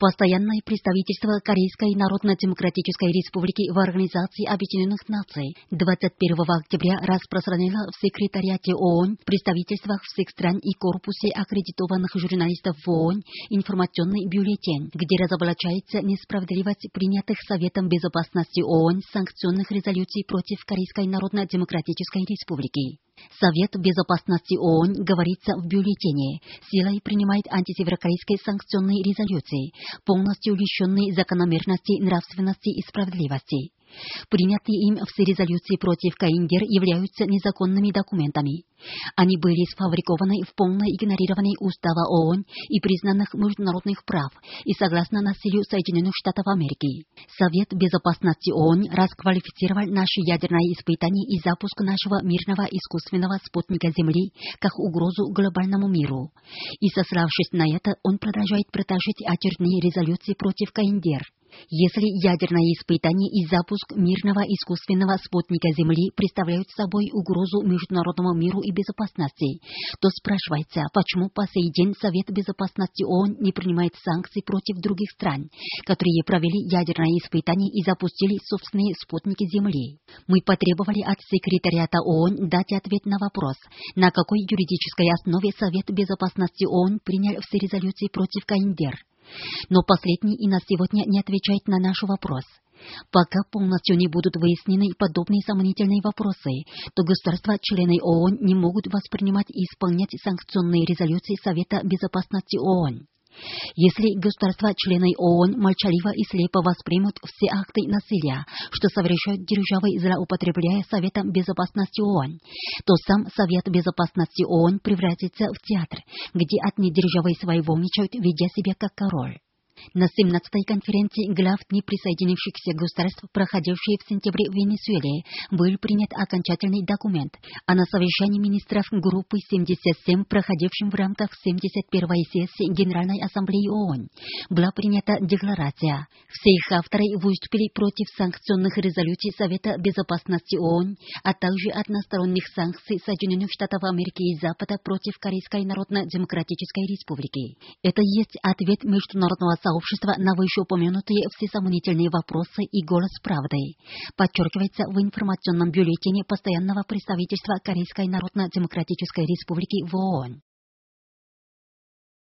Постоянное представительство Корейской Народно-Демократической Республики в Организации Объединенных Наций 21 октября распространило в секретариате ООН, представительствах всех стран и корпусе аккредитованных журналистов в ООН информационный бюллетень, где разоблачается несправедливость принятых Советом Безопасности ООН санкционных резолюций против Корейской Народно-Демократической Республики. Совет Безопасности ООН, говорится в бюллетене, силой принимает антисеверокорейские санкционные резолюции, полностью лишенные закономерности, нравственности и справедливости. Принятые им все резолюции против КНДР являются незаконными документами. Они были сфабрикованы в полном игнорировании Устава ООН и признанных международных прав и согласно насилию Соединенных Штатов Америки. Совет Безопасности ООН расквалифицировал наши ядерные испытания и запуск нашего мирного искусственного спутника Земли как угрозу глобальному миру. И сославшись на это, он продолжает протащить очередные резолюции против КНДР. Если ядерное испытание и запуск мирного искусственного спутника Земли представляют собой угрозу международному миру и безопасности, то спрашивается, почему по сей день Совет Безопасности ООН не принимает санкций против других стран, которые провели ядерное испытание и запустили собственные спутники Земли. Мы потребовали от секретариата ООН дать ответ на вопрос, на какой юридической основе Совет Безопасности ООН принял все резолюции против КНДР. Но последний и на сегодня не отвечает на наш вопрос. Пока полностью не будут выяснены подобные сомнительные вопросы, то государства-члены ООН не могут воспринимать и исполнять санкционные резолюции Совета Безопасности ООН. Если государства-члены ООН молчаливо и слепо воспримут все акты насилия, что совершают державы, злоупотребляя Советом Безопасности ООН, то сам Совет Безопасности ООН превратится в театр, где одни державы своевольничают, ведя себя как король. На 17-й конференции глав неприсоединившихся государств, проходившей в сентябре в Венесуэле, был принят окончательный документ, а на совещании министров группы 77, проходившем в рамках 71-й сессии Генеральной Ассамблеи ООН, была принята декларация. Все их авторы выступили против санкционных резолюций Совета Безопасности ООН, а также односторонних санкций Соединенных Штатов Америки и Запада против Корейской Народно-Демократической Республики. Это есть ответ международного сообщества на вышеупомянутые всесомнительные вопросы и голос правды, подчеркивается в информационном бюллетене Постоянного представительства Корейской Народно-Демократической Республики в ООН.